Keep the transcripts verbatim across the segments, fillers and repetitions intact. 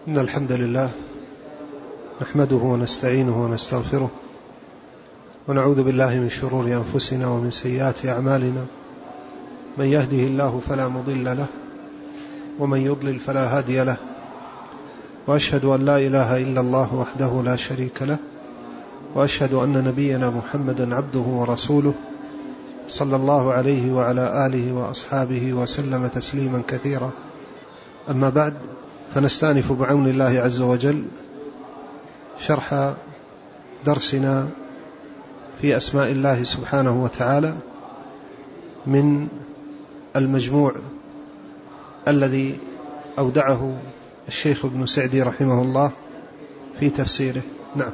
إن الحمد لله نحمده ونستعينه ونستغفره ونعوذ بالله من شرور أنفسنا ومن سيئات أعمالنا. من يهده الله فلا مضل له ومن يضلل فلا هادي له، وأشهد أن لا إله إلا الله وحده لا شريك له، وأشهد أن نبينا محمدا عبده ورسوله صلى الله عليه وعلى آله وأصحابه وسلم تسليما كثيرا. أما بعد، فنستأنف بعون الله عز وجل شرح درسنا في أسماء الله سبحانه وتعالى من المجموع الذي أودعه الشيخ ابن سعدي رحمه الله في تفسيره. نعم.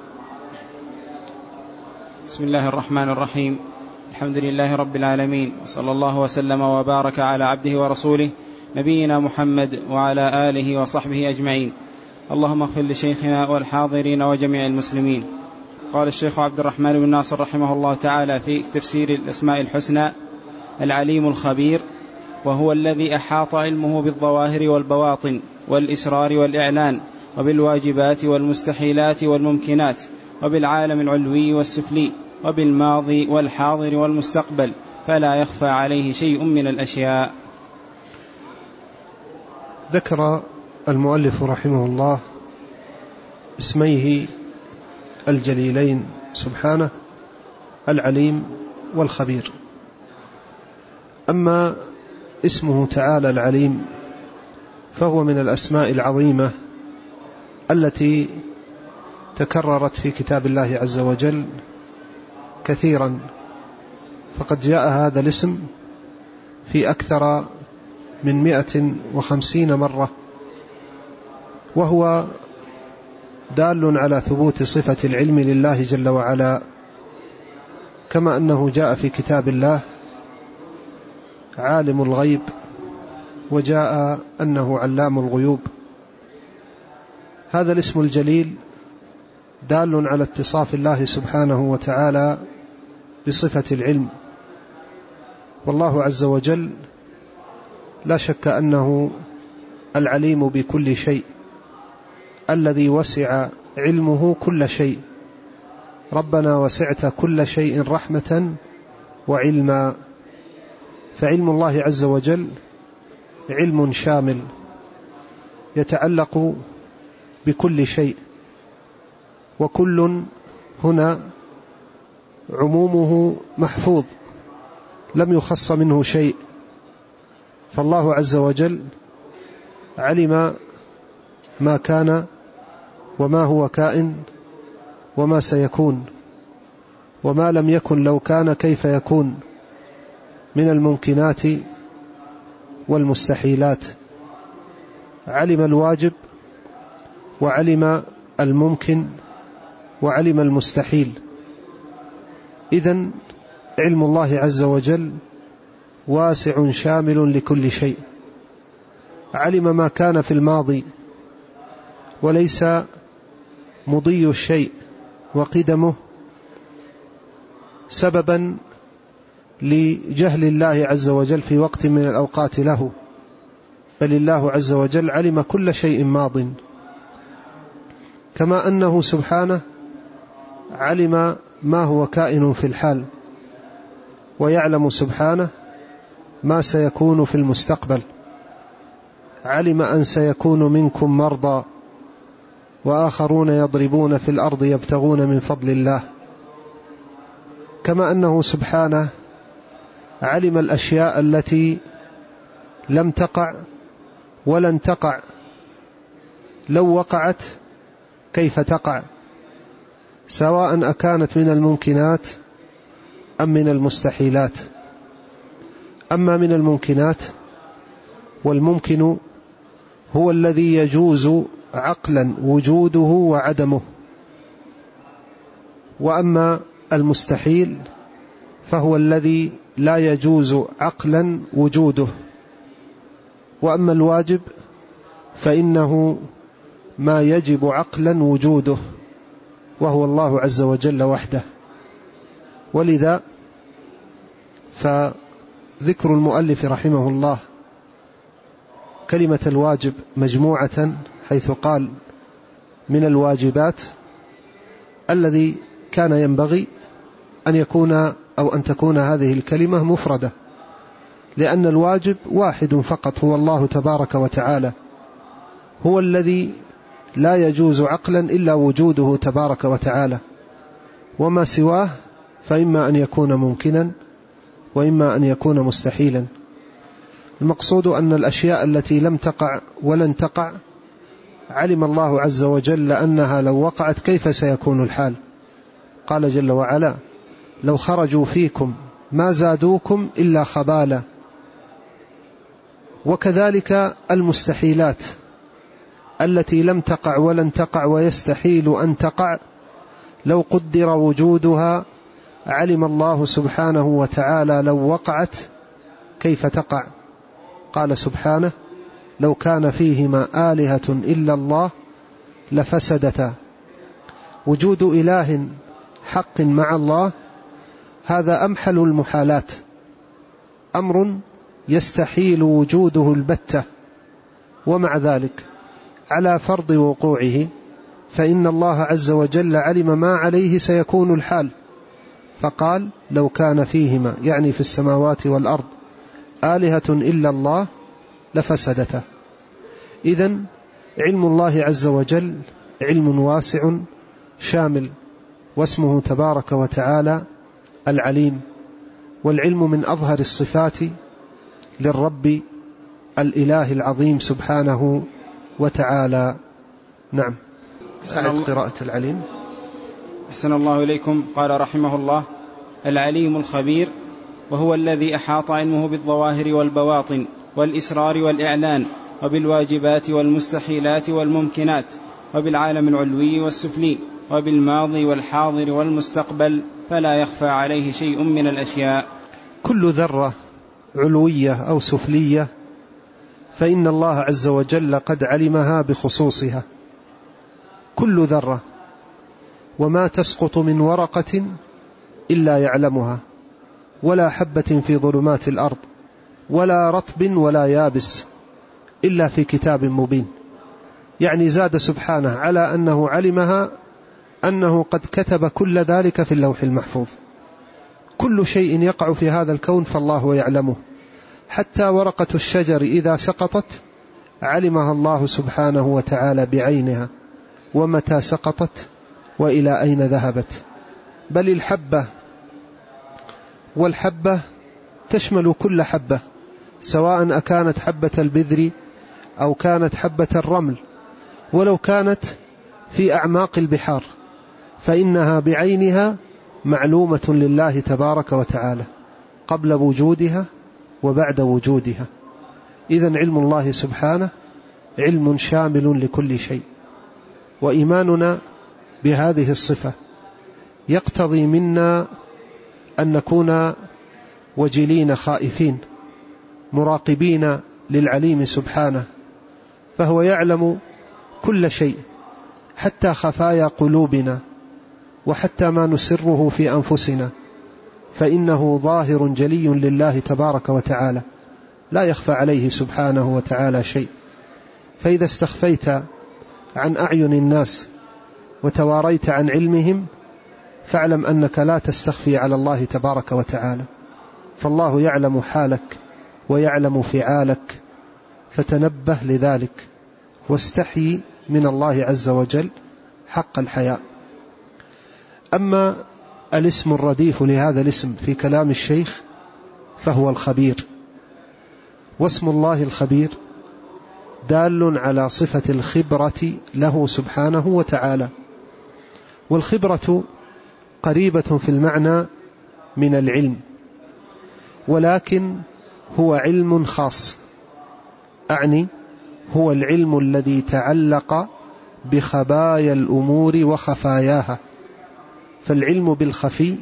بسم الله الرحمن الرحيم. الحمد لله رب العالمين، وصلى الله وسلم وبارك على عبده ورسوله نبينا محمد وعلى آله وصحبه أجمعين. اللهم اغفر لشيخنا والحاضرين وجميع المسلمين. قال الشيخ عبد الرحمن بن ناصر رحمه الله تعالى في تفسير الأسماء الحسنى: العليم الخبير، وهو الذي أحاط علمه بالظواهر والبواطن والإسرار والإعلان، وبالواجبات والمستحيلات والممكنات، وبالعالم العلوي والسفلي، وبالماضي والحاضر والمستقبل، فلا يخفى عليه شيء من الأشياء. ذكر المؤلف رحمه الله اسميه الجليلين سبحانه: العليم والخبير. أما اسمه تعالى العليم فهو من الأسماء العظيمة التي تكررت في كتاب الله عز وجل كثيرا، فقد جاء هذا الاسم في أكثر من مئة وخمسين مرة، وهو دال على ثبوت صفة العلم لله جل وعلا، كما أنه جاء في كتاب الله عالم الغيب، وجاء أنه علام الغيوب. هذا الاسم الجليل دال على اتصاف الله سبحانه وتعالى بصفة العلم، والله عز وجل لا شك أنه العليم بكل شيء، الذي وسع علمه كل شيء. ربنا وسعت كل شيء رحمة وعلما، فعلم الله عز وجل علم شامل يتعلق بكل شيء، وكل هنا عمومه محفوظ لم يخص منه شيء. فالله عز وجل علم ما كان وما هو كائن وما سيكون، وما لم يكن لو كان كيف يكون، من الممكنات والمستحيلات. علم الواجب وعلم الممكن وعلم المستحيل. إذن علم الله عز وجل واسع شامل لكل شيء. علم ما كان في الماضي، وليس مضي الشيء وقدمه سببا لجهل الله عز وجل في وقت من الأوقات له، بل الله عز وجل علم كل شيء ماض، كما أنه سبحانه علم ما هو كائن في الحال، ويعلم سبحانه ما سيكون في المستقبل. علم أن سيكون منكم مرضى وآخرون يضربون في الأرض يبتغون من فضل الله، كما أنه سبحانه علم الأشياء التي لم تقع ولن تقع، لو وقعت كيف تقع، سواء أكانت من الممكنات أم من المستحيلات. أما من الممكنات، والممكن هو الذي يجوز عقلا وجوده وعدمه، وأما المستحيل فهو الذي لا يجوز عقلا وجوده. وأما الواجب فإنه ما يجب عقلا وجوده، وهو الله عز وجل وحده. ولذا فذكر المؤلف رحمه الله كلمة الواجب مجموعة حيث قال من الواجبات الذي كان ينبغي أن يكون أو أن تكون هذه الكلمة مفردة، لأن الواجب واحد فقط هو الله تبارك وتعالى، هو الذي لا يجوز عقلا إلا وجوده تبارك وتعالى، وما سواه فإما أن يكون ممكنا وإما أن يكون مستحيلا. المقصود أن الأشياء التي لم تقع ولن تقع علم الله عز وجل أنها لو وقعت كيف سيكون الحال. قال جل وعلا: لو خرجوا فيكم ما زادوكم إلا خبالا. وكذلك المستحيلات التي لم تقع ولن تقع ويستحيل أن تقع لو قدر وجودها علم الله سبحانه وتعالى لو وقعت كيف تقع. قال سبحانه: لو كان فيهما آلهة إلا الله لفسدتا. وجود إله حق مع الله هذا أمحل المحالات، أمر يستحيل وجوده البتة، ومع ذلك على فرض وقوعه فإن الله عز وجل علم ما عليه سيكون الحال، فقال: لو كان فيهما، يعني في السماوات والأرض، آلهة إلا الله لفسدتا. إذن علم الله عز وجل علم واسع شامل، واسمه تبارك وتعالى العليم، والعلم من أظهر الصفات للرب الإله العظيم سبحانه وتعالى. نعم. أعد قراءة العليم. أحسن الله إليكم. قال رحمه الله: العليم الخبير، وهو الذي أحاط علمه بالظواهر والبواطن والإسرار والإعلان، وبالواجبات والمستحيلات والممكنات، وبالعالم العلوي والسفلي، وبالماضي والحاضر والمستقبل، فلا يخفى عليه شيء من الأشياء. كل ذرة علوية أو سفلية فإن الله عز وجل قد علمها بخصوصها، كل ذرة، وما تسقط من ورقة إلا يعلمها، ولا حبة في ظلمات الأرض، ولا رطب ولا يابس إلا في كتاب مبين. يعني زاد سبحانه على أنه علمها أنه قد كتب كل ذلك في اللوح المحفوظ. كل شيء يقع في هذا الكون فالله يعلمه، حتى ورقة الشجر إذا سقطت علمها الله سبحانه وتعالى بعينها، ومتى سقطت وإلى أين ذهبت. بل الحبة، والحبة تشمل كل حبة، سواء أكانت حبة البذر أو كانت حبة الرمل، ولو كانت في أعماق البحار فإنها بعينها معلومة لله تبارك وتعالى قبل وجودها وبعد وجودها. إذن علم الله سبحانه علم شامل لكل شيء، وإيماننا بهذه الصفة يقتضي منا أن نكون وجلين خائفين مراقبين للعليم سبحانه، فهو يعلم كل شيء، حتى خفايا قلوبنا، وحتى ما نسره في أنفسنا، فإنه ظاهر جلي لله تبارك وتعالى، لا يخفى عليه سبحانه وتعالى شيء. فإذا استخفيت عن أعين الناس وتواريت عن علمهم فاعلم أنك لا تستخفي على الله تبارك وتعالى، فالله يعلم حالك ويعلم فعالك، فتنبه لذلك واستحي من الله عز وجل حق الحياء. أما الاسم الرديف لهذا الاسم في كلام الشيخ فهو الخبير، واسم الله الخبير دال على صفة الخبرة له سبحانه وتعالى، والخبرة قريبة في المعنى من العلم، ولكن هو علم خاص، أعني هو العلم الذي تعلق بخبايا الأمور وخفاياها، فالعلم بالخفي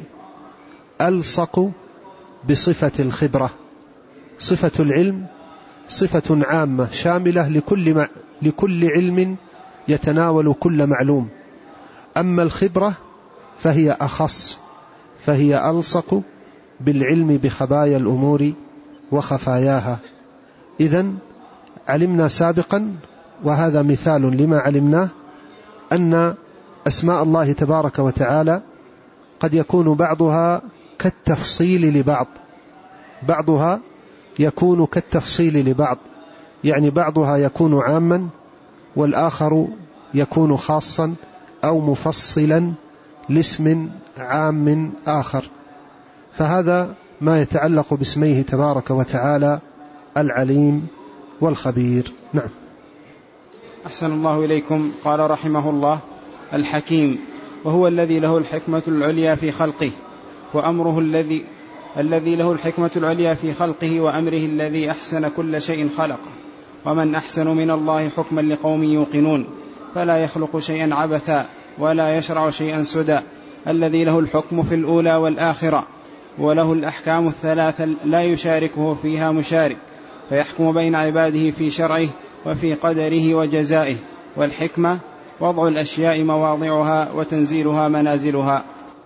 ألصق بصفة الخبرة. صفة العلم صفة عامة شاملة لكل, مع... لكل علم يتناول كل معلوم، أما الخبرة فهي أخص، فهي ألصق بالعلم بخبايا الأمور وخفاياها. إذن علمنا سابقا وهذا مثال لما علمناه أن أسماء الله تبارك وتعالى قد يكون بعضها كالتفصيل لبعض، بعضها يكون كالتفصيل لبعض، يعني بعضها يكون عاما والآخر يكون خاصا أو مفصلا لاسم عام آخر. فهذا ما يتعلق باسميه تبارك وتعالى العليم والخبير. نعم. أحسن الله إليكم. قال رحمه الله: الحكيم، وهو الذي له الحكمة العليا في خلقه وأمره الذي الذي له الحكمة العليا في خلقه وأمره الذي أحسن كل شيء خلقه. ومن أحسن من الله حكما لقوم يوقنون، فلا يخلق شيئا عبثا ولا يشرع شيئا سدى، الذي له الحكم في الأولى والآخرة، وله الأحكام الثلاثة لا يشاركه فيها مشارك، فيحكم بين عباده في شرعه وفي قدره وجزائه. والحكمة وضع الأشياء مواضعها وتنزيلها منازلها.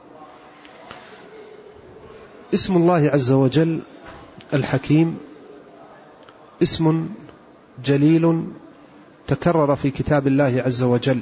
اسم الله عز وجل الحكيم اسم جليل تكرر في كتاب الله عز وجل،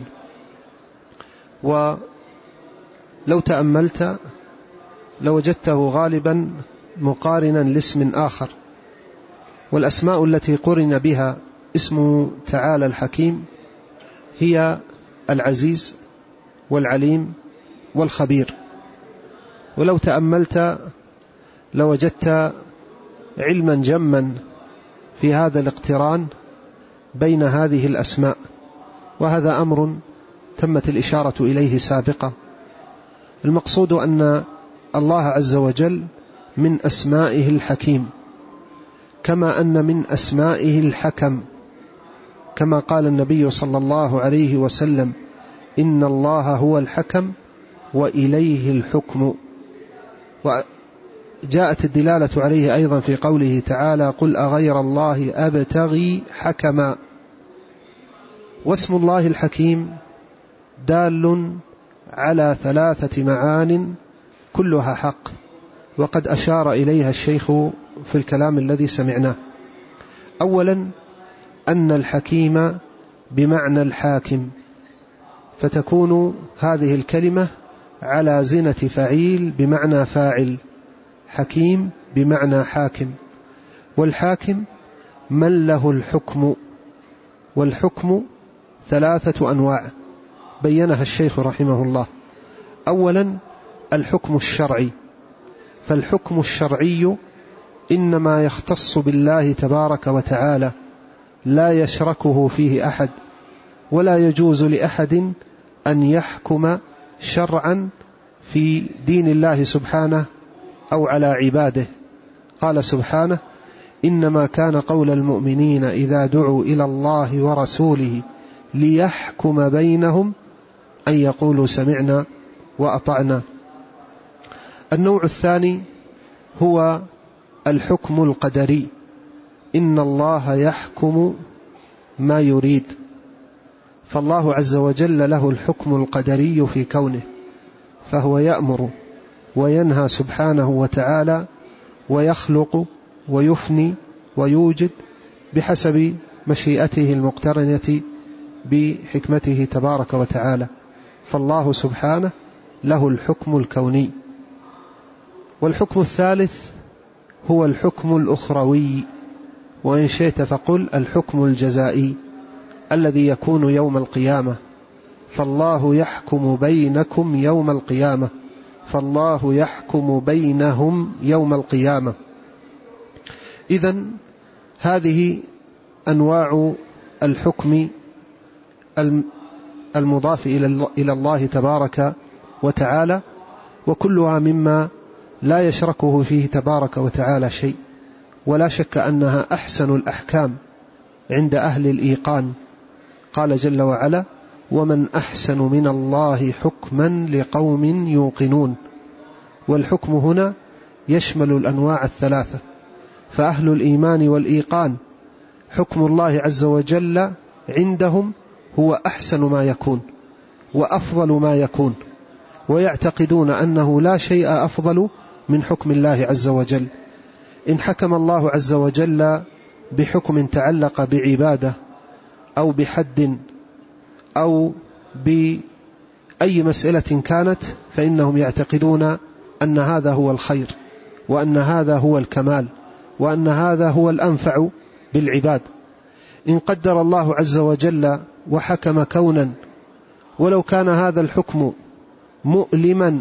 ولو تأملت لوجدته غالبا مقارنا لاسم آخر، والأسماء التي قرن بها اسم تعالى الحكيم هي العزيز والعليم والخبير. ولو تأملت لوجدت علما جما في هذا الاقتران بين هذه الأسماء، وهذا أمر تمت الإشارة إليه سابقا. المقصود أن الله عز وجل من أسمائه الحكيم، كما أن من أسمائه الحكم، كما قال النبي صلى الله عليه وسلم: إن الله هو الحكم وإليه الحكم. وجاءت الدلالة عليه أيضا في قوله تعالى: قل أغير الله أبتغي حكما. واسم الله الحكيم دال على ثلاثة معان كلها حق، وقد أشار إليها الشيخ في الكلام الذي سمعناه. أولا أن الحكيم بمعنى الحاكم، فتكون هذه الكلمة على زنة فعيل بمعنى فاعل، حكيم بمعنى حاكم. والحاكم من له الحكم، والحكم ثلاثة أنواع بينها الشيخ رحمه الله. أولا الحكم الشرعي، فالحكم الشرعي إنما يختص بالله تبارك وتعالى، لا يشركه فيه أحد، ولا يجوز لأحد أن يحكم شرعا في دين الله سبحانه أو على عباده. قال سبحانه: إنما كان قول المؤمنين إذا دعوا إلى الله ورسوله ليحكم بينهم أن يقولوا سمعنا وأطعنا. النوع الثاني هو الحكم القدري، إن الله يحكم ما يريد، فالله عز وجل له الحكم القدري في كونه، فهو يأمر وينهى سبحانه وتعالى، ويخلق ويفني ويوجد بحسب مشيئته المقترنة بحكمته تبارك وتعالى، فالله سبحانه له الحكم الكوني. والحكم الثالث هو الحكم الأخروي، وإن شئت فقل الحكم الجزائي الذي يكون يوم القيامة، فالله يحكم بينكم يوم القيامة، فالله يحكم بينهم يوم القيامة. إذن هذه أنواع الحكم المضاف إلى الله تبارك وتعالى، وكلها مما لا يشركه فيه تبارك وتعالى شيء، ولا شك أنها أحسن الأحكام عند أهل الإيقان. قال جل وعلا: ومن أحسن من الله حكما لقوم يوقنون. والحكم هنا يشمل الأنواع الثلاثة، فأهل الإيمان والإيقان حكم الله عز وجل عندهم هو أحسن ما يكون وأفضل ما يكون، ويعتقدون أنه لا شيء أفضل من حكم الله عز وجل. إن حكم الله عز وجل بحكم تعلق بعبادة أو بحد أو بأي مسألة كانت، فإنهم يعتقدون أن هذا هو الخير، وأن هذا هو الكمال، وأن هذا هو الأنفع بالعباد. إن قدر الله عز وجل وحكم كونا، ولو كان هذا الحكم مؤلما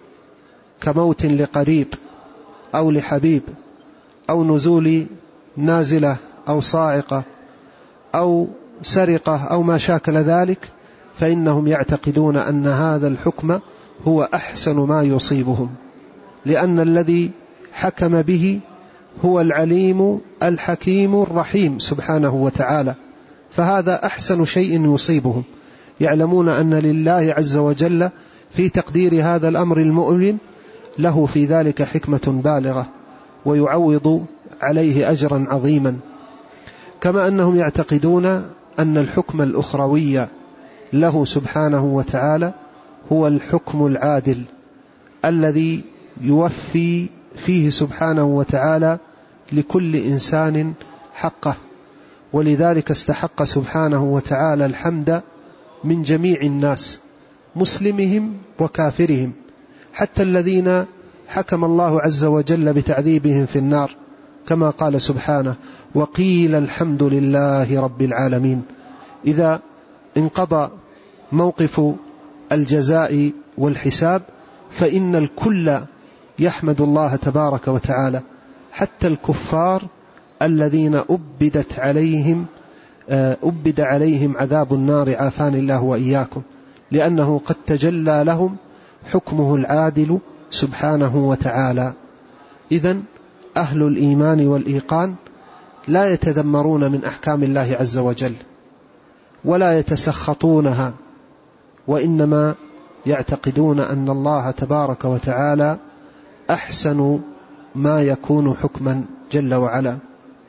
كموت لقريب أو لحبيب أو نزول نازلة أو صاعقة أو سرقة أو ما شاكل ذلك، فإنهم يعتقدون أن هذا الحكم هو أحسن ما يصيبهم، لأن الذي حكم به هو العليم الحكيم الرحيم سبحانه وتعالى، فهذا أحسن شيء يصيبهم. يعلمون أن لله عز وجل في تقدير هذا الأمر المؤلم له في ذلك حكمة بالغة، ويعوض عليه أجرا عظيما. كما أنهم يعتقدون أن الحكم الأخروي له سبحانه وتعالى هو الحكم العادل الذي يوفي فيه سبحانه وتعالى لكل إنسان حقه، ولذلك استحق سبحانه وتعالى الحمد من جميع الناس، مسلمهم وكافرهم، حتى الذين حكم الله عز وجل بتعذيبهم في النار، كما قال سبحانه: وقيل الحمد لله رب العالمين. إذا انقضى موقف الجزاء والحساب فإن الكل يحمد الله تبارك وتعالى، حتى الكفار الذين أبدت عليهم أبد عليهم عذاب النار، عافاني الله وإياكم، لأنه قد تجلى لهم حكمه العادل سبحانه وتعالى. إذن أهل الإيمان والإيقان لا يتذمرون من أحكام الله عز وجل ولا يتسخطونها، وإنما يعتقدون أن الله تبارك وتعالى أحسن ما يكون حكما جل وعلا.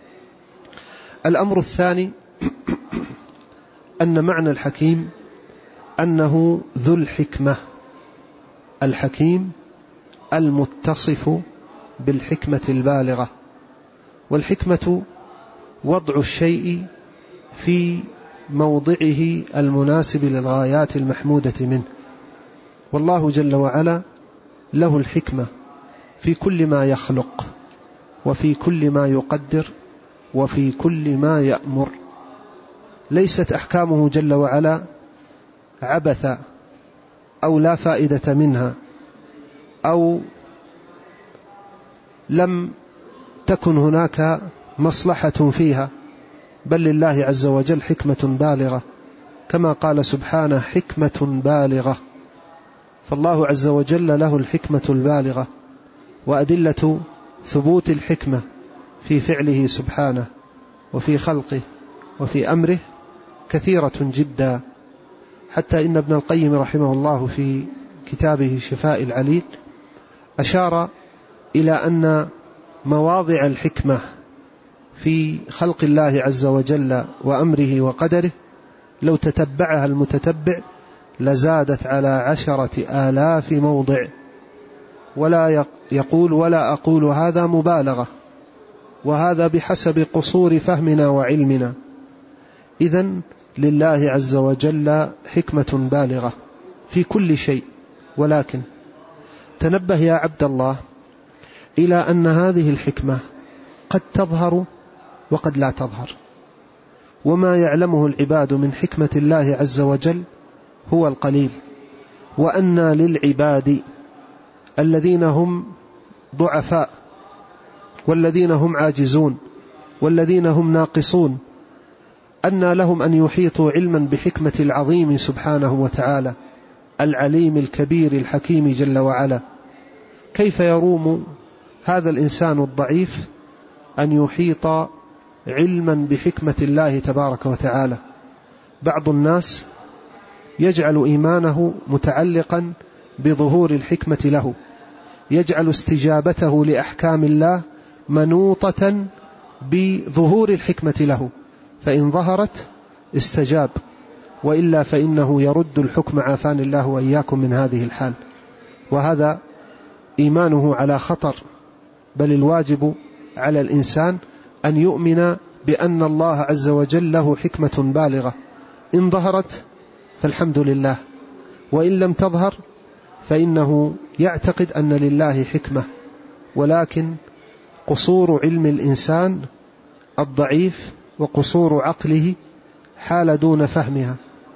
الأمر الثاني أن معنى الحكيم أنه ذو الحكمة، الحكيم المتصف بالحكمة البالغة، والحكمة وضع الشيء في موضعه المناسب للغايات المحمودة منه، والله جل وعلا له الحكمة في كل ما يخلق، وفي كل ما يقدر، وفي كل ما يأمر. ليست أحكامه جل وعلا عبثا أو لا فائدة منها أو لم تكن هناك مصلحة فيها، بل لله عز وجل حكمة بالغة، كما قال سبحانه: حكمة بالغة. فالله عز وجل له الحكمة البالغة، وأدلة ثبوت الحكمة في فعله سبحانه وفي خلقه وفي أمره كثيرة جدا، حتى إن ابن القيم رحمه الله في كتابه شفاء العليل أشار إلى أن مواضع الحكمة في خلق الله عز وجل وأمره وقدره لو تتبعها المتتبع لزادت على عشرة آلاف موضع، ولا يقول ولا أقول هذا مبالغة، وهذا بحسب قصور فهمنا وعلمنا. إذن لله عز وجل حكمة بالغة في كل شيء، ولكن تنبه يا عبد الله إلى أن هذه الحكمة قد تظهر وقد لا تظهر، وما يعلمه العباد من حكمة الله عز وجل هو القليل، وأن للعباد الذين هم ضعفاء والذين هم عاجزون والذين هم ناقصون أن لهم أن يحيطوا علما بحكمة العظيم سبحانه وتعالى العليم الكبير الحكيم جل وعلا. كيف يروم هذا الإنسان الضعيف أن يحيط علما بحكمة الله تبارك وتعالى؟ بعض الناس يجعل إيمانه متعلقا بظهور الحكمة له، يجعل استجابته لأحكام الله منوطة بظهور الحكمة له، فإن ظهرت استجاب، وإلا فإنه يرد الحكم، عافاني الله وإياكم من هذه الحال، وهذا إيمانه على خطر. بل الواجب على الإنسان أن يؤمن بأن الله عز وجل له حكمة بالغة، إن ظهرت فالحمد لله، وإن لم تظهر فإنه يعتقد أن لله حكمة، ولكن قصور علم الإنسان الضعيف وقصور عقله حال دون فهمها،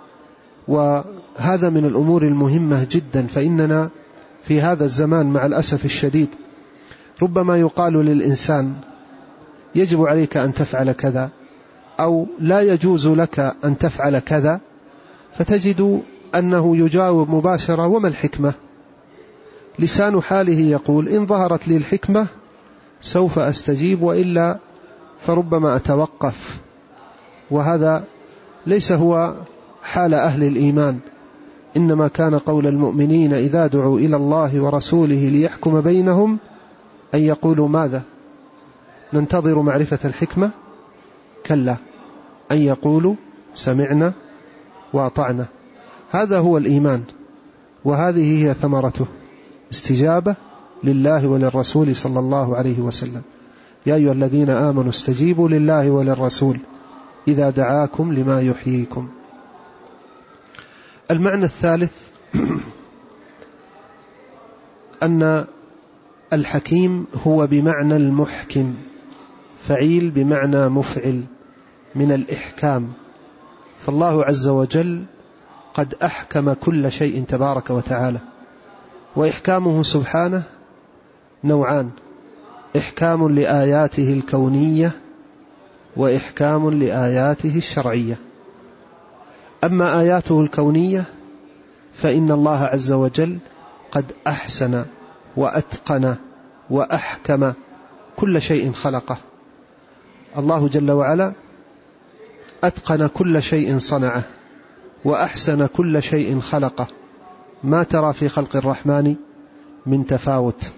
وهذا من الأمور المهمة جدا. فإننا في هذا الزمان مع الأسف الشديد ربما يقال للإنسان يجب عليك أن تفعل كذا، أو لا يجوز لك أن تفعل كذا، فتجد أنه يجاوب مباشرة: وما الحكمة؟ لسان حاله يقول: إن ظهرت لي الحكمة سوف أستجيب، وإلا فربما أتوقف. وهذا ليس هو حال أهل الإيمان، إنما كان قول المؤمنين إذا دعوا إلى الله ورسوله ليحكم بينهم أن يقولوا ماذا؟ ننتظر معرفة الحكمة؟ كلا، أن يقولوا سمعنا وأطعنا. هذا هو الإيمان، وهذه هي ثمرته: استجابة لله وللرسول صلى الله عليه وسلم. يا أيها الذين آمنوا استجيبوا لله وللرسول إذا دعاكم لما يحييكم. المعنى الثالث أن الحكيم هو بمعنى المحكم، فعيل بمعنى مفعل من الإحكام، فالله عز وجل قد أحكم كل شيء تبارك وتعالى. وإحكامه سبحانه نوعان: إحكام لآياته الكونية وإحكام لآياته الشرعية. أما آياته الكونية فإن الله عز وجل قد أحسن وأتقن وأحكم كل شيء خلقه. الله جل وعلا أتقن كل شيء صنعه وأحسن كل شيء خلقه، ما ترى في خلق الرحمن من تفاوت.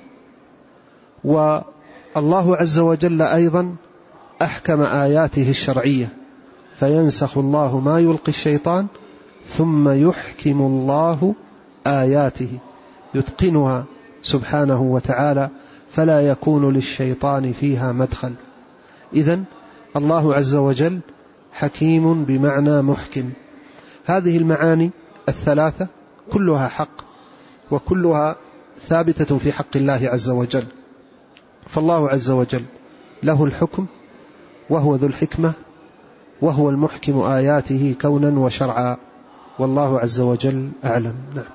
والله عز وجل أيضا أحكم آياته الشرعية، فينسخ الله ما يلقي الشيطان ثم يحكم الله آياته، يتقنها سبحانه وتعالى فلا يكون للشيطان فيها مدخل. إذن الله عز وجل حكيم بمعنى محكم. هذه المعاني الثلاثة كلها حق، وكلها ثابتة في حق الله عز وجل. فالله عز وجل له الحكم، وهو ذو الحكمة، وهو المحكم آياته كونا وشرعا، والله عز وجل أعلم. نعم.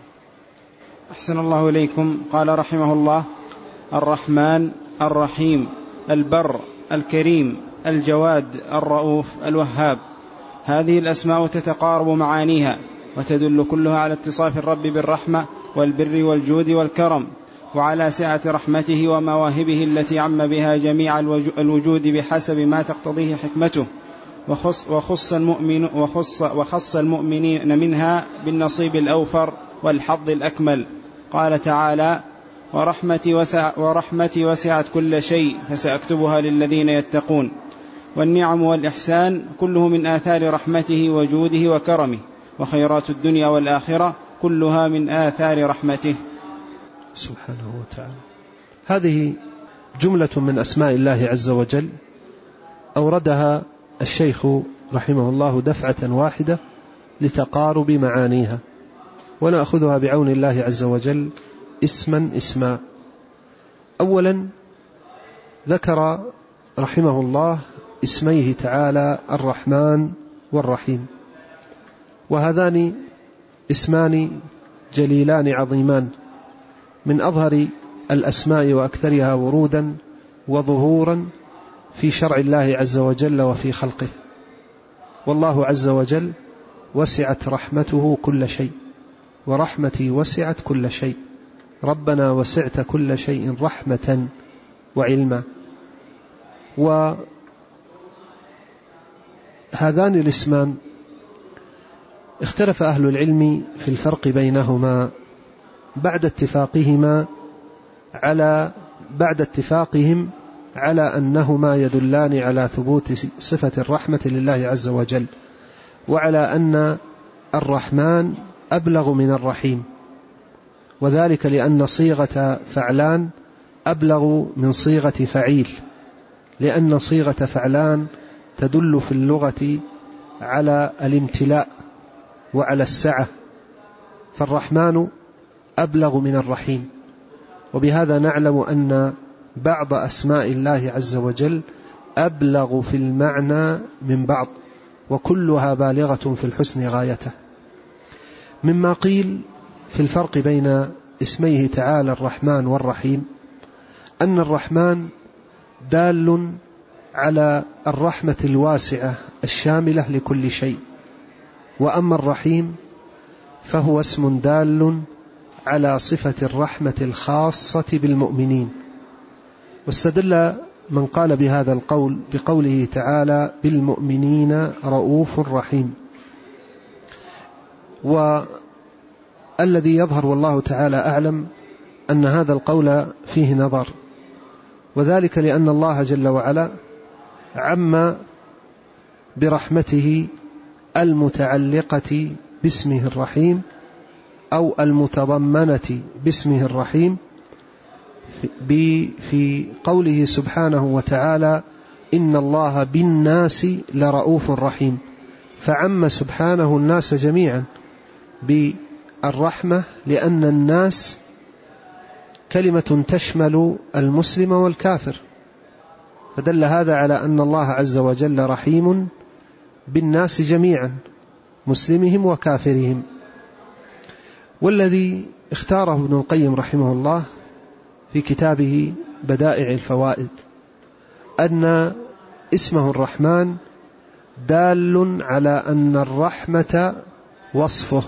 أحسن الله إليكم. قال رحمه الله: الرحمن الرحيم البر الكريم الجواد الرؤوف الوهاب. هذه الأسماء تتقارب معانيها، وتدل كلها على اتصاف الرب بالرحمة والبر والجود والكرم، وعلى سعة رحمته ومواهبه التي عم بها جميع الوجود بحسب ما تقتضيه حكمته، وخص, وخص, المؤمن وخص, وخص المؤمنين منها بالنصيب الأوفر والحظ الأكمل. قال تعالى: ورحمتي, وسع ورحمتي وسعت كل شيء فسأكتبها للذين يتقون. والنعم والإحسان كله من آثار رحمته وجوده وكرمه، وخيرات الدنيا والآخرة كلها من آثار رحمته سبحانه وتعالى. هذه جملة من أسماء الله عز وجل أوردها الشيخ رحمه الله دفعة واحدة لتقارب معانيها، ونأخذها بعون الله عز وجل اسما اسما. أولا ذكر رحمه الله اسميه تعالى الرحمن والرحيم، وهذان اسمان جليلان عظيمان من أظهر الأسماء وأكثرها ورودا وظهورا في شرع الله عز وجل وفي خلقه. والله عز وجل وسعت رحمته كل شيء، ورحمتي وسعت كل شيء. ربنا وسعت كل شيء رحمة وعلما. وهذان الاسمان اختلف أهل العلم في الفرق بينهما بعد اتفاقهما على بعد اتفاقهم على أنهما يدلان على ثبوت صفة الرحمة لله عز وجل، وعلى أن الرحمن أبلغ من الرحيم، وذلك لأن صيغة فعلان أبلغ من صيغة فعيل، لأن صيغة فعلان تدل في اللغة على الامتلاء وعلى السعة، فالرحمن أبلغ من الرحيم. وبهذا نعلم أن بعض أسماء الله عز وجل أبلغ في المعنى من بعض، وكلها بالغة في الحسن غايته. مما قيل في الفرق بين اسميه تعالى الرحمن والرحيم أن الرحمن دال على الرحمة الواسعة الشاملة لكل شيء، وأما الرحيم فهو اسم دال على صفة الرحمة الخاصة بالمؤمنين. واستدل من قال بهذا القول بقوله تعالى بالمؤمنين رؤوف رحيم. والذي يظهر والله تعالى أعلم أن هذا القول فيه نظر، وذلك لأن الله جل وعلا عم برحمته المتعلقة باسمه الرحيم أو المتضمنة باسمه الرحيم في قوله سبحانه وتعالى إن الله بالناس لرؤوف رحيم، فعم سبحانه الناس جميعا بالرحمة، لأن الناس كلمة تشمل المسلم والكافر، فدل هذا على أن الله عز وجل رحيم بالناس جميعا مسلمهم وكافرهم. والذي اختاره ابن القيم رحمه الله في كتابه بدائع الفوائد أن اسمه الرحمن دال على أن الرحمة وصفه،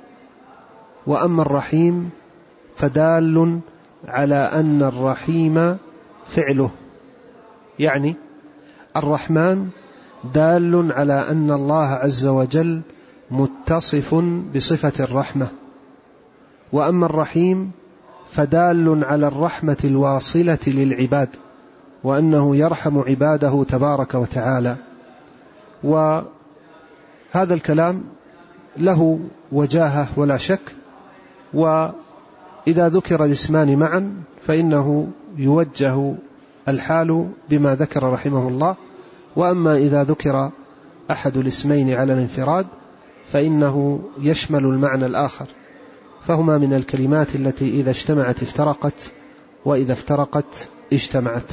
وأما الرحيم فدال على أن الرحيم فعله. يعني الرحمن دال على أن الله عز وجل متصف بصفة الرحمة، وأما الرحيم فدال على الرحمة الواصلة للعباد، وأنه يرحم عباده تبارك وتعالى. وهذا الكلام له وجاهة ولا شك، وإذا ذكر الاسمان معا فإنه يوجه الحال بما ذكر رحمه الله، وأما إذا ذكر أحد الاسمين على الانفراد فإنه يشمل المعنى الآخر، فهما من الكلمات التي إذا اجتمعت افترقت، وإذا افترقت اجتمعت.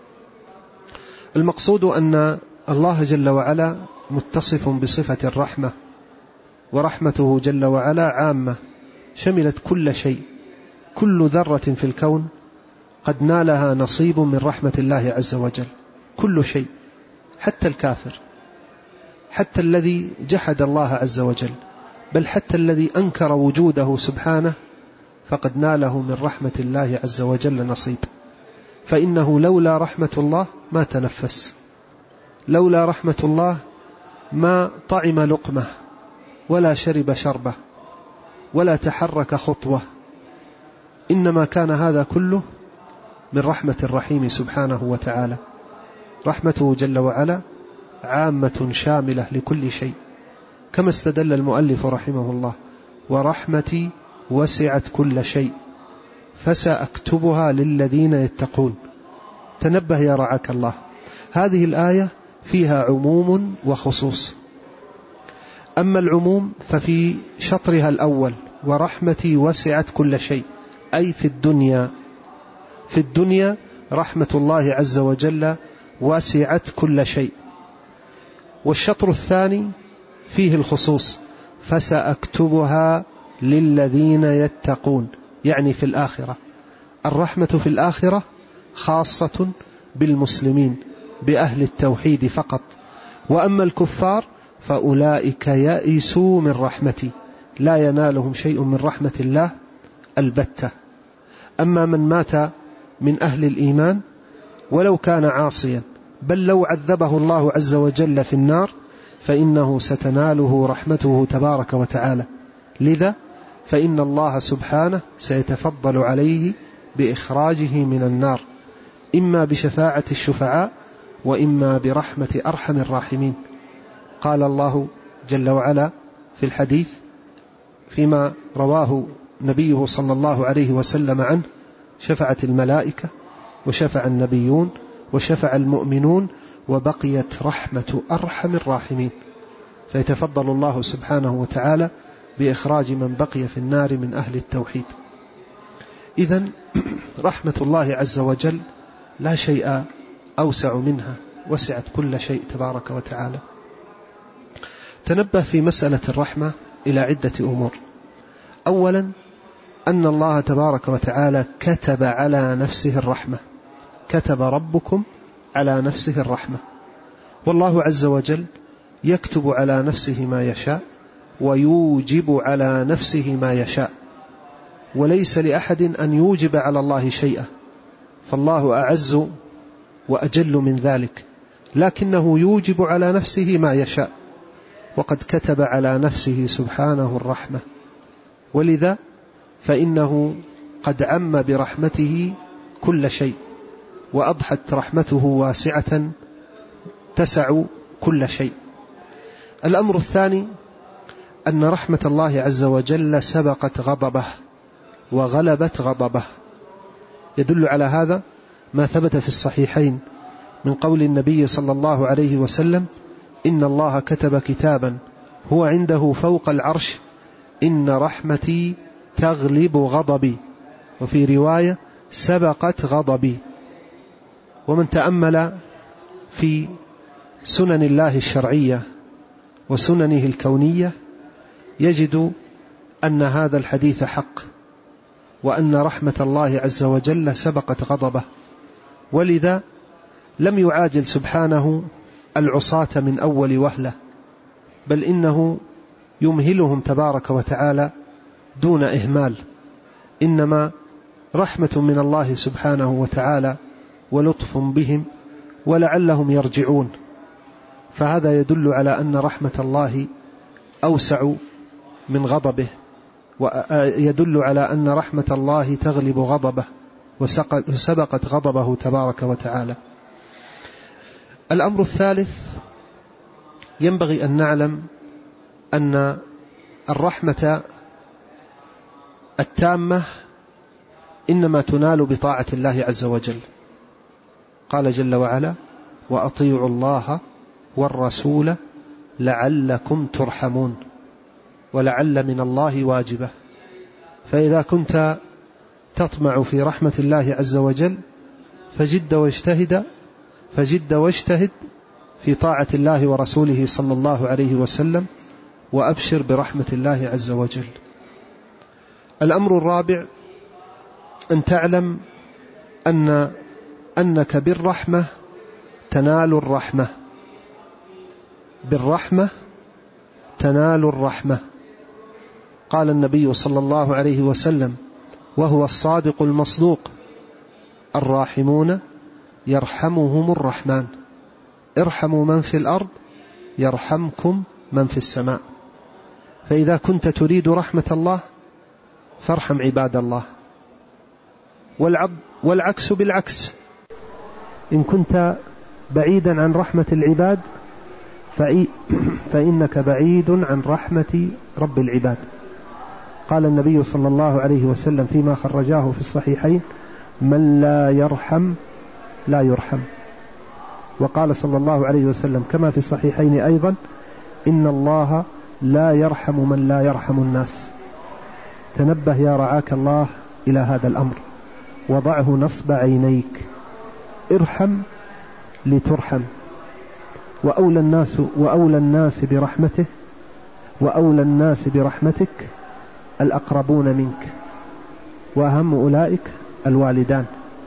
المقصود أن الله جل وعلا متصف بصفة الرحمة، ورحمته جل وعلا عامة شملت كل شيء، كل ذرة في الكون قد نالها نصيب من رحمة الله عز وجل، كل شيء، حتى الكافر، حتى الذي جحد الله عز وجل، بل حتى الذي أنكر وجوده سبحانه فقد ناله من رحمة الله عز وجل نصيب. فإنه لولا رحمة الله ما تنفس، لولا رحمة الله ما طعم لقمة ولا شرب شربة ولا تحرك خطوة، إنما كان هذا كله من رحمة الرحيم سبحانه وتعالى. رحمته جل وعلا عامة شاملة لكل شيء، كما استدل المؤلف رحمه الله ورحمتي وسعت كل شيء فسأكتبها للذين يتقون. تنبه يا رعاك الله، هذه الآية فيها عموم وخصوص. أما العموم ففي شطرها الأول ورحمتي وسعت كل شيء، أي في الدنيا، في الدنيا رحمة الله عز وجل وسعت كل شيء. والشطر الثاني فيه الخصوص، فسأكتبها للذين يتقون، يعني في الآخرة. الرحمة في الآخرة خاصة بالمسلمين بأهل التوحيد فقط، وأما الكفار فأولئك يئسوا من رحمتي، لا ينالهم شيء من رحمة الله البتة. أما من مات من أهل الإيمان ولو كان عاصيا، بل لو عذبه الله عز وجل في النار فإنه ستناله رحمته تبارك وتعالى. لذا فإن الله سبحانه سيتفضل عليه بإخراجه من النار، إما بشفاعة الشفعاء وإما برحمة أرحم الراحمين. قال الله جل وعلا في الحديث فيما رواه نبيه صلى الله عليه وسلم عنه: شفعت الملائكة وشفع النبيون وشفع المؤمنون وبقيت رحمة أرحم الراحمين. فيتفضل الله سبحانه وتعالى بإخراج من بقي في النار من أهل التوحيد. إذن رحمة الله عز وجل لا شيء أوسع منها، وسعت كل شيء تبارك وتعالى. تنبه في مسألة الرحمة إلى عدة أمور. أولا أن الله تبارك وتعالى كتب على نفسه الرحمة، كتب ربكم على نفسه الرحمة، والله عز وجل يكتب على نفسه ما يشاء ويوجب على نفسه ما يشاء، وليس لأحد أن يوجب على الله شيئا، فالله أعز وأجل من ذلك، لكنه يوجب على نفسه ما يشاء، وقد كتب على نفسه سبحانه الرحمة، ولذا فإنه قد عم برحمته كل شيء، وأضحت رحمته واسعة تسع كل شيء. الأمر الثاني أن رحمة الله عز وجل سبقت غضبه وغلبت غضبه. يدل على هذا ما ثبت في الصحيحين من قول النبي صلى الله عليه وسلم: إن الله كتب كتابا هو عنده فوق العرش إن رحمتي تغلب غضبي، وفي رواية سبقت غضبي. ومن تأمل في سنن الله الشرعية وسننه الكونية يجد أن هذا الحديث حق، وأن رحمة الله عز وجل سبقت غضبه، ولذا لم يعاجل سبحانه العصاة من أول وهلة، بل إنه يمهلهم تبارك وتعالى دون إهمال، إنما رحمة من الله سبحانه وتعالى ولطف بهم ولعلهم يرجعون. فهذا يدل على أن رحمة الله أوسع من غضبه، ويدل على أن رحمة الله تغلب غضبه وسبقت غضبه تبارك وتعالى. الأمر الثالث ينبغي أن نعلم أن الرحمة التامة إنما تنال بطاعة الله عز وجل. قال جل وعلا: وأطيعوا الله والرسول لعلكم ترحمون، ولعل من الله واجبة. فإذا كنت تطمع في رحمة الله عز وجل فجد واجتهد فجد واجتهد في طاعة الله ورسوله صلى الله عليه وسلم، وأبشر برحمة الله عز وجل. الأمر الرابع أن تعلم أن أنك بالرحمة تنال الرحمة، بالرحمة تنال الرحمة. قال النبي صلى الله عليه وسلم وهو الصادق المصدوق: الراحمون يرحمهم الرحمن، ارحموا من في الأرض يرحمكم من في السماء. فإذا كنت تريد رحمة الله فارحم عباد الله، والعكس بالعكس، إن كنت بعيدا عن رحمة العباد فإنك بعيد عن رحمة رب العباد. قال النبي صلى الله عليه وسلم فيما خرجاه في الصحيحين: من لا يرحم لا يرحم. وقال صلى الله عليه وسلم كما في الصحيحين أيضا: إن الله لا يرحم من لا يرحم الناس. تنبه يا رعاك الله إلى هذا الأمر، وضعه نصب عينيك، ارحم لترحم. وأولى الناس وأولى الناس برحمته وأولى الناس برحمتك الأقربون منك، وأهم أولئك الوالدان،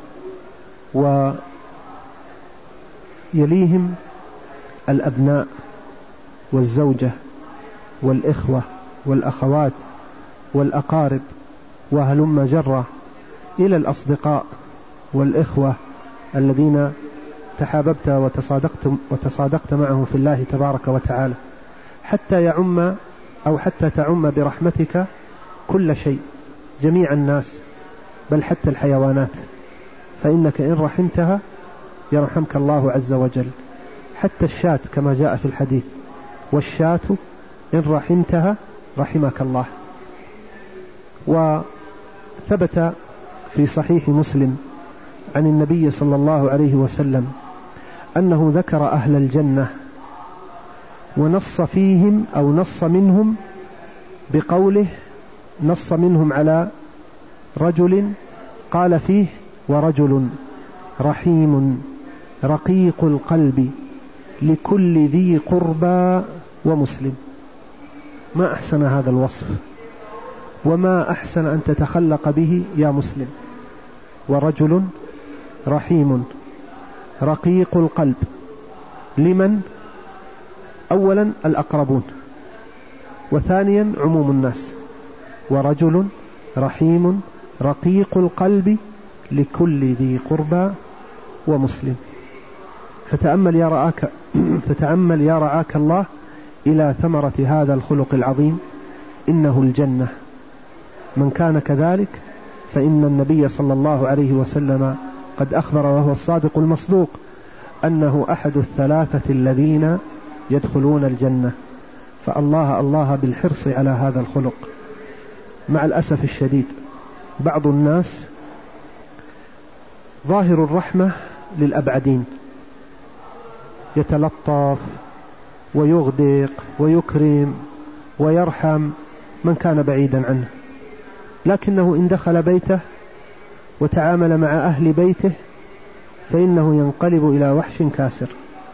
ويليهم الأبناء والزوجة والإخوة والأخوات والأقارب، وهلم جرة إلى الأصدقاء والإخوة الذين تحاببت وتصادقت, وتصادقت معه في الله تبارك وتعالى، حتى يعم أو حتى تعم برحمتك كل شيء، جميع الناس، بل حتى الحيوانات، فإنك إن رحمتها يرحمك الله عز وجل. حتى الشاة كما جاء في الحديث: والشاة إن رحمتها رحمك الله. وثبت في صحيح مسلم عن النبي صلى الله عليه وسلم أنه ذكر أهل الجنة ونص فيهم أو نص منهم بقوله، نص منهم على رجل قال فيه: ورجل رحيم رقيق القلب لكل ذي قربى ومسلم. ما أحسن هذا الوصف، وما أحسن أن تتخلق به يا مسلم. ورجل رحيم رقيق القلب، لمن؟ أولا الأقربون، وثانيا عموم الناس. ورجل رحيم رقيق القلب لكل ذي قربى ومسلم. فتأمل يا رعاك فتأمل يا رعاك الله إلى ثمرة هذا الخلق العظيم، إنه الجنة. من كان كذلك فإن النبي صلى الله عليه وسلم قد أخبر وهو الصادق المصدوق أنه أحد الثلاثة الذين يدخلون الجنة. فالله الله بالحرص على هذا الخلق. مع الأسف الشديد بعض الناس ظاهر الرحمة للأبعدين، يتلطف ويغدق ويكرم ويرحم من كان بعيدا عنه، لكنه إن دخل بيته وتعامل مع أهل بيته فإنه ينقلب إلى وحش كاسر،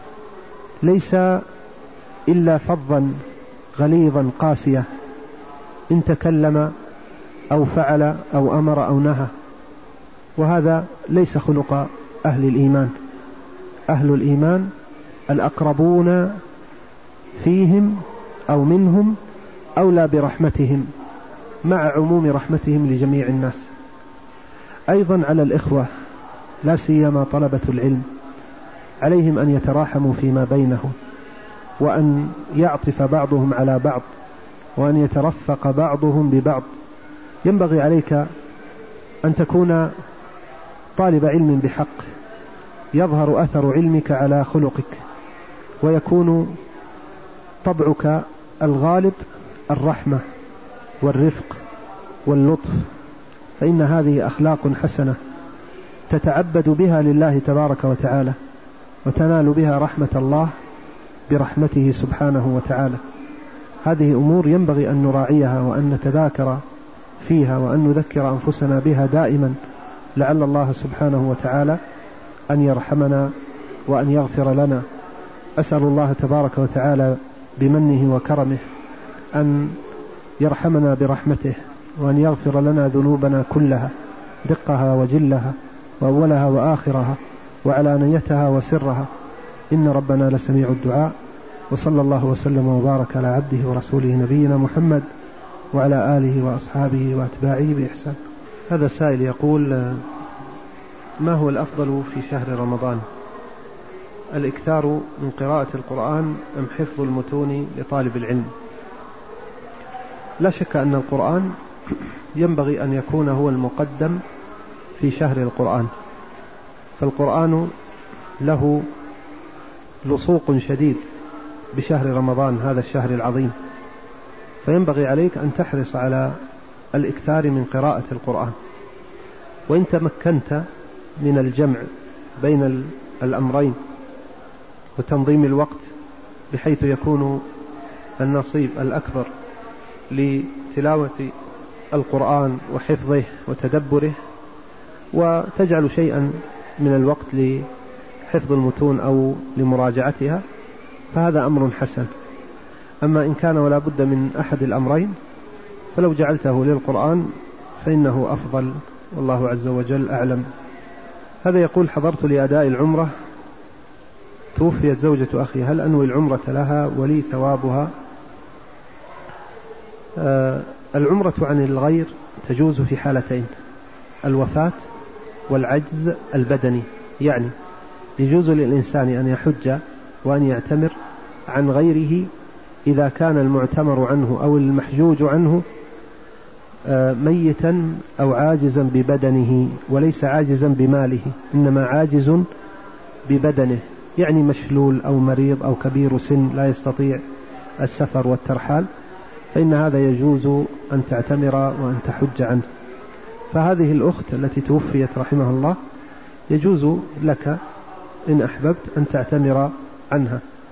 ليس إلا فظا غليظا قاسيا إن تكلم أو فعل أو أمر أو نهى. وهذا ليس خلق أهل الإيمان. أهل الإيمان الأقربون فيهم أو منهم أولى برحمتهم مع عموم رحمتهم لجميع الناس. أيضا على الإخوة لا سيما طلبة العلم عليهم أن يتراحموا فيما بينهم، وأن يعطف بعضهم على بعض، وأن يترفق بعضهم ببعض. ينبغي عليك أن تكون طالب علم بحق، يظهر أثر علمك على خلقك، ويكون طبعك الغالب الرحمة والرفق واللطف، فإن هذه أخلاق حسنة تتعبد بها لله تبارك وتعالى، وتنال بها رحمة الله برحمته سبحانه وتعالى. هذه أمور ينبغي أن نراعيها وأن نتذاكر فيها وأن نذكر أنفسنا بها دائما، لعل الله سبحانه وتعالى أن يرحمنا وأن يغفر لنا. أسأل الله تبارك وتعالى بمنه وكرمه أن يرحمنا برحمته، وأن يغفر لنا ذنوبنا كلها دقها وجلها وأولها وآخرها وعلانيتها وسرها، إن ربنا لسميع الدعاء. وصلى الله وسلم وبارك على عبده ورسوله نبينا محمد وعلى آله وأصحابه وأتباعه بإحسان. هذا سائل يقول: ما هو الأفضل في شهر رمضان؟ الإكثار من قراءة القرآن أم حفظ المتون لطالب العلم؟ لا شك أن القرآن ينبغي أن يكون هو المقدم في شهر القرآن، فالقرآن له لصوق شديد بشهر رمضان، هذا الشهر العظيم، فينبغي عليك أن تحرص على الإكثار من قراءة القرآن. وإن تمكنت من الجمع بين الأمرين وتنظيم الوقت بحيث يكون النصيب الأكبر لتلاوة القرآن وحفظه وتدبره، وتجعل شيئا من الوقت لحفظ المتون أو لمراجعتها، فهذا أمر حسن. أما إن كان ولا بد من أحد الأمرين فلو جعلته للقرآن فإنه أفضل، والله عز وجل أعلم. هذا يقول: حضرت لأداء العمرة، توفيت زوجة أخي، هل أنوي العمرة لها ولي ثوابها؟ آه العمرة عن الغير تجوز في حالتين: الوفاة والعجز البدني. يعني يجوز للإنسان أن يحج وأن يعتمر عن غيره إذا كان المعتمر عنه أو المحجوج عنه ميتا أو عاجزا ببدنه، وليس عاجزا بماله، إنما عاجز ببدنه، يعني مشلول أو مريض أو كبير سن لا يستطيع السفر والترحال، فإن هذا يجوز أن تعتمر وأن تحج عنه. فهذه الأخت التي توفيت رحمها الله يجوز لك إن أحببت أن تعتمر عنها.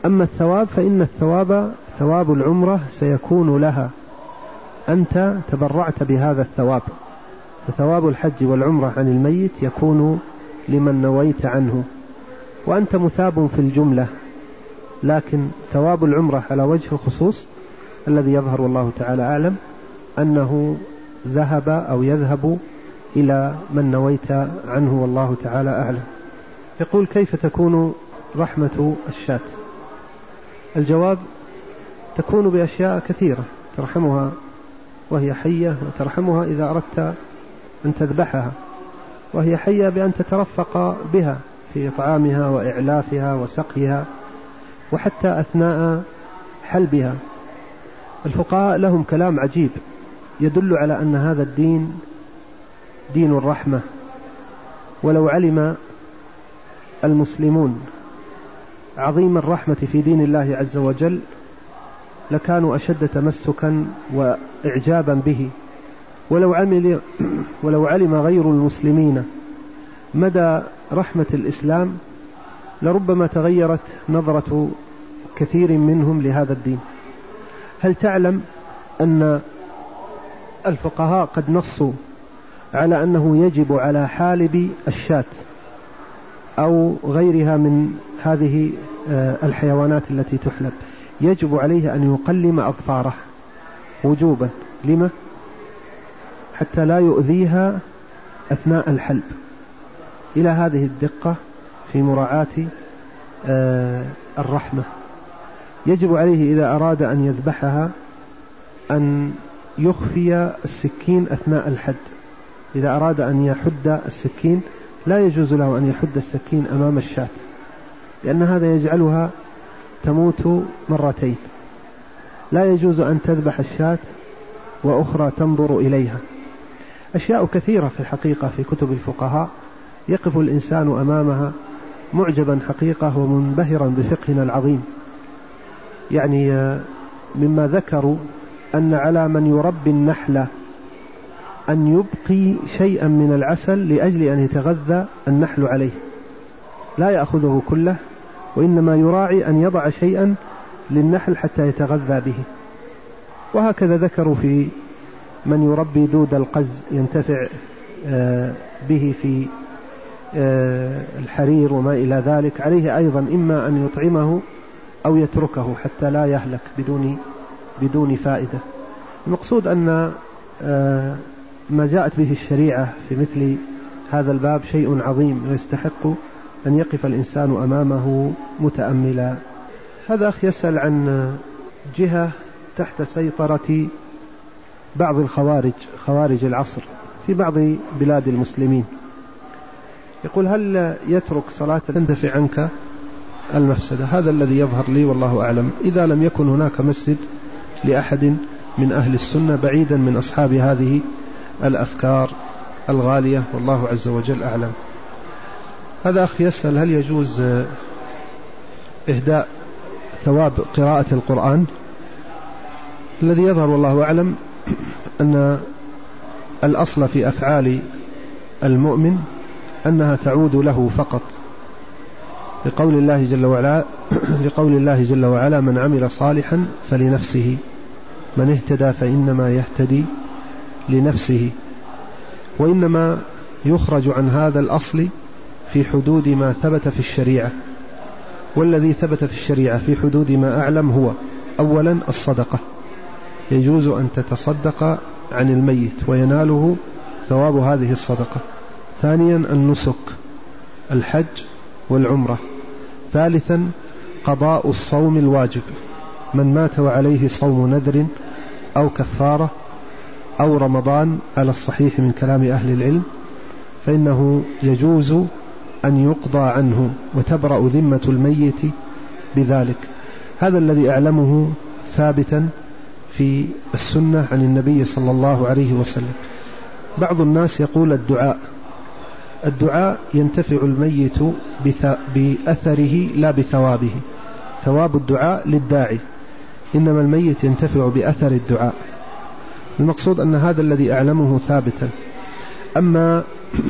أما الثواب فإن الثواب ثواب العمرة سيكون لها، أنت تبرعت بهذا الثواب، فثواب الحج والعمرة عن الميت يكون لمن نويت عنه، وأنت مثاب في الجملة، لكن ثواب العمرة على وجه الخصوص الذي يظهر والله تعالى أعلم أنه ذهب أو يذهب إلى من نويت عنه والله تعالى أعلم. يقول: كيف تكون رحمة الشاة؟ الجواب: تكون بأشياء كثيرة، ترحمها وهي حية، وترحمها إذا أردت أن تذبحها وهي حية بأن تترفق بها في إطعامها وإعلافها وسقيها، وحتى أثناء حلبها. الفقهاء لهم كلام عجيب يدل على أن هذا الدين دين الرحمة، ولو علم المسلمون عظيم الرحمة في دين الله عز وجل لكانوا أشد تمسكا وإعجابا به، ولو عمل ولو علم غير المسلمين مدى رحمة الإسلام لربما تغيرت نظرة كثير منهم لهذا الدين. هل تعلم أن الفقهاء قد نصوا على أنه يجب على حالب الشاة أو غيرها من هذه الحيوانات التي تحلب يجب عليه أن يقلم أظفاره وجوبا؟ لما؟ حتى لا يؤذيها أثناء الحلب. إلى هذه الدقة في مراعاة الرحمة. يجب عليه إذا أراد أن يذبحها أن يخفي السكين أثناء الحد. إذا أراد أن يحد السكين لا يجوز له أن يحد السكين أمام الشاة، لأن هذا يجعلها تموت مرتين. لا يجوز أن تذبح الشاة وأخرى تنظر إليها. أشياء كثيرة في الحقيقة في كتب الفقهاء يقف الإنسان أمامها معجبا حقيقة ومنبهرا بفقهنا العظيم. يعني مما ذكروا أن على من يربي النحل أن يبقي شيئا من العسل لأجل أن يتغذى النحل عليه، لا يأخذه كله، وإنما يراعي أن يضع شيئا للنحل حتى يتغذى به. وهكذا ذكروا في من يربي دود القز ينتفع به في الحرير وما إلى ذلك، عليه أيضا إما أن يطعمه أو يتركه حتى لا يهلك بدون بدون فائدة. المقصود أن ما جاءت به الشريعة في مثل هذا الباب شيء عظيم ويستحق أن يقف الإنسان أمامه متأملا. هذا أخ يسأل عن جهة تحت سيطرة بعض الخوارج، خوارج العصر في بعض بلاد المسلمين. يقول: هل يترك صلاة تندفع عنك المفسدة؟ هذا الذي يظهر لي والله أعلم، إذا لم يكن هناك مسجد لأحد من أهل السنة بعيدا من أصحاب هذه الأفكار الغالية، والله عز وجل أعلم. هذا أخ يسأل: هل يجوز إهداء ثواب قراءة القرآن؟ الذي يظهر والله أعلم أن الأصل في أفعال المؤمن أنها تعود له فقط، لقول الله جل وعلا لقول الله جل وعلا: من عمل صالحا فلنفسه، من اهتدى فإنما يهتدي لنفسه. وإنما يخرج عن هذا الأصل في حدود ما ثبت في الشريعة، والذي ثبت في الشريعة في حدود ما أعلم هو: أولا الصدقة، يجوز أن تتصدق عن الميت ويناله ثواب هذه الصدقة. ثانيا النسك، الحج والعمرة. ثالثا قضاء الصوم الواجب، من مات وعليه صوم نذر أو كفارة أو رمضان على الصحيح من كلام أهل العلم فإنه يجوز أن يقضى عنه وتبرأ ذمة الميت بذلك. هذا الذي أعلمه ثابتا في السنة عن النبي صلى الله عليه وسلم. بعض الناس يقول الدعاء الدعاء ينتفع الميت بأثره لا بثوابه، ثواب الدعاء للداعي، إنما الميت ينتفع بأثر الدعاء. المقصود أن هذا الذي أعلمه ثابتا. أما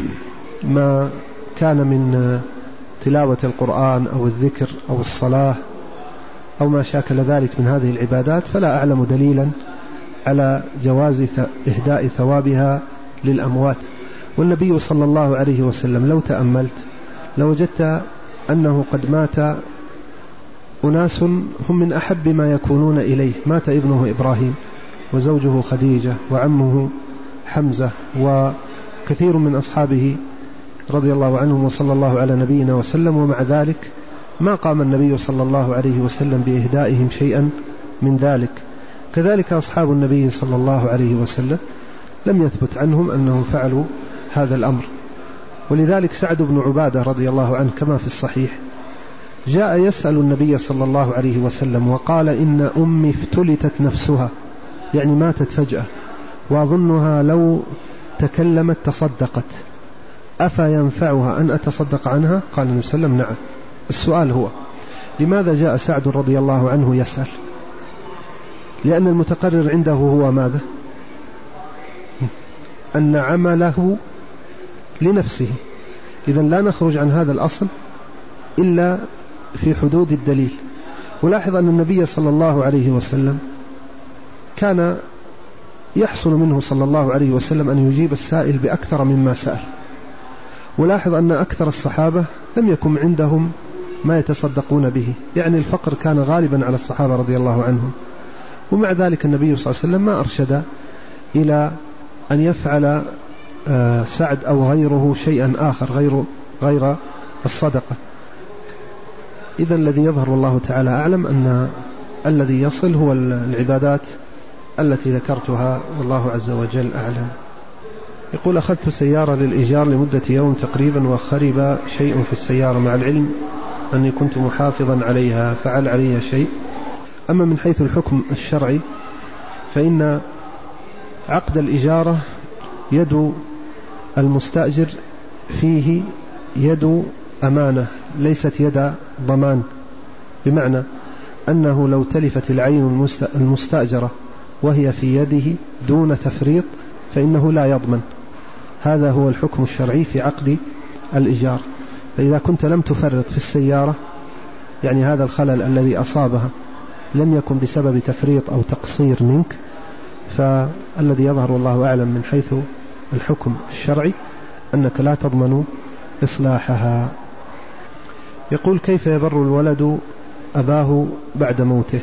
ما كان من تلاوة القرآن أو الذكر أو الصلاة أو ما شاكل ذلك من هذه العبادات، فلا أعلم دليلا على جواز إهداء ثوابها للأموات. والنبي صلى الله عليه وسلم لو تأملت لوجدت أنه قد مات أناس هم من أحب ما يكونون إليه. مات ابنه إبراهيم وزوجه خديجة وعمه حمزة وكثير من أصحابه رضي الله عنهم وصلى الله على نبينا وسلم، ومع ذلك ما قام النبي صلى الله عليه وسلم بإهدائهم شيئا من ذلك. كذلك أصحاب النبي صلى الله عليه وسلم لم يثبت عنهم أنهم فعلوا هذا الأمر. ولذلك سعد بن عبادة رضي الله عنه كما في الصحيح جاء يسأل النبي صلى الله عليه وسلم وقال: إن أمي افتلتت نفسها، يعني ماتت فجأة، وأظنها لو تكلمت تصدقت، أفينفعها أن أتصدق عنها؟ قال النبي صلى الله عليه وسلم: نعم. السؤال هو: لماذا جاء سعد رضي الله عنه يسأل؟ لأن المتقرر عنده هو ماذا؟ أن عمله لنفسه. إذن لا نخرج عن هذا الأصل إلا في حدود الدليل. ولاحظ أن النبي صلى الله عليه وسلم كان يحصل منه صلى الله عليه وسلم أن يجيب السائل بأكثر مما سأل. ولاحظ أن أكثر الصحابة لم يكن عندهم ما يتصدقون به، يعني الفقر كان غالبا على الصحابة رضي الله عنهم، ومع ذلك النبي صلى الله عليه وسلم ما أرشد إلى أن يفعل سعد أو غيره شيئا آخر غير غير الصدقة. إذن الذي يظهر والله تعالى أعلم أن الذي يصل هو العبادات التي ذكرتها، والله عز وجل أعلم. يقول: أخذت سيارة للإيجار لمدة يوم تقريبا وخرب شيء في السيارة، مع العلم أني كنت محافظا عليها، فعل علي شيء؟ أما من حيث الحكم الشرعي فإن عقد الإجارة يد المستأجر فيه يد أمانة ليست يد ضمان، بمعنى أنه لو تلفت العين المستأجرة وهي في يده دون تفريط فإنه لا يضمن. هذا هو الحكم الشرعي في عقد الإيجار. فإذا كنت لم تفرط في السيارة، يعني هذا الخلل الذي أصابها لم يكن بسبب تفريط أو تقصير منك، فالذي يظهر والله أعلم من حيث الحكم الشرعي أنك لا تضمن إصلاحها. يقول: كيف يبر الولد أباه بعد موته؟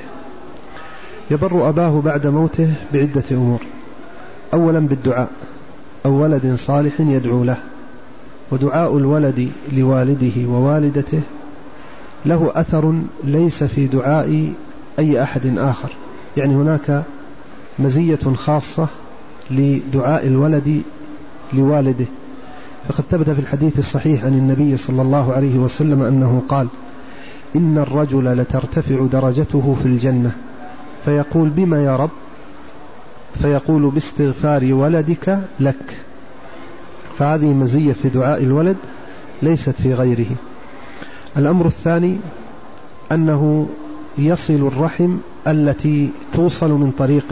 يبر أباه بعد موته بعدة أمور. أولا بالدعاء، أو ولد صالح يدعو له. ودعاء الولد لوالده ووالدته له أثر ليس في دعاء أي أحد آخر، يعني هناك مزية خاصة لدعاء الولد لوالده. فقد ثبت في الحديث الصحيح عن النبي صلى الله عليه وسلم أنه قال: إن الرجل لترتفع درجته في الجنة فيقول: بما يا رب؟ فيقول: باستغفار ولدك لك. فهذه مزية في دعاء الولد ليست في غيره. الأمر الثاني أنه يصل الرحم التي توصل من طريقه،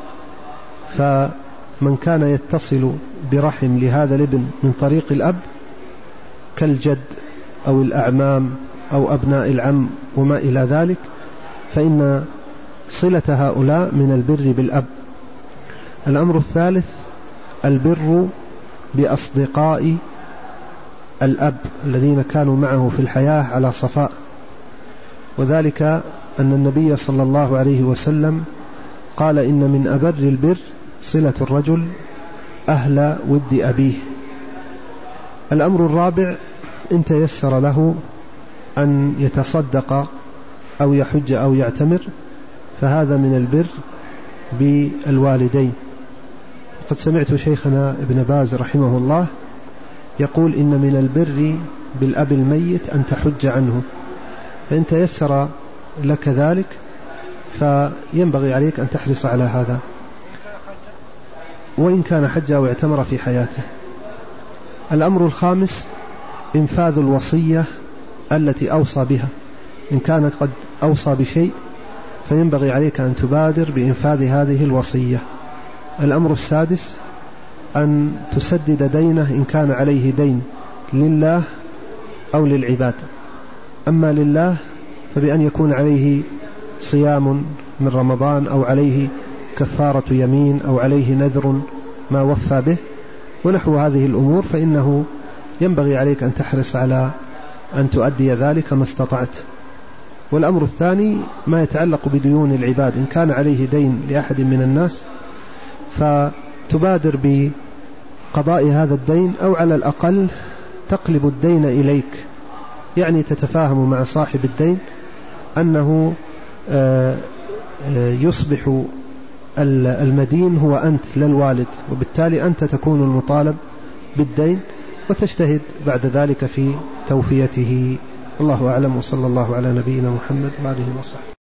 فمن كان يتصل برحم لهذا الابن من طريق الأب كالجد أو الأعمام أو أبناء العم وما إلى ذلك، فإن صلة هؤلاء من البر بالأب. الأمر الثالث البر بأصدقاء الأب الذين كانوا معه في الحياة على صفاء، وذلك أن النبي صلى الله عليه وسلم قال: إن من أبر البر صلة الرجل أهل ود أبيه. الأمر الرابع إن تيسر له أن يتصدق أو يحج أو يعتمر، فهذا من البر بالوالدين. قد سمعت شيخنا ابن باز رحمه الله يقول: إن من البر بالأب الميت أن تحج عنه، فإن تيسر لك ذلك فينبغي عليك أن تحرص على هذا، وإن كان حج أو اعتمر في حياته. الأمر الخامس إنفاذ الوصية التي أوصى بها. إن كان قد أوصى بشيء فينبغي عليك أن تبادر بإنفاذ هذه الوصية. الأمر السادس أن تسدد دينه إن كان عليه دين لله أو للعباد. أما لله فبأن يكون عليه صيام من رمضان أو عليه كفارة يمين أو عليه نذر ما وفى به ونحو هذه الأمور، فإنه ينبغي عليك أن تحرص على أن تؤدي ذلك ما استطعت. والأمر الثاني ما يتعلق بديون العباد، إن كان عليه دين لأحد من الناس فتبادر بقضاء هذا الدين، أو على الأقل تقلب الدين إليك، يعني تتفاهم مع صاحب الدين أنه يصبح المدين هو أنت لا الوالد، وبالتالي أنت تكون المطالب بالدين، وتجتهد بعد ذلك في توفيته. الله أعلم، وصلى الله على نبينا محمد وآله وصحبه.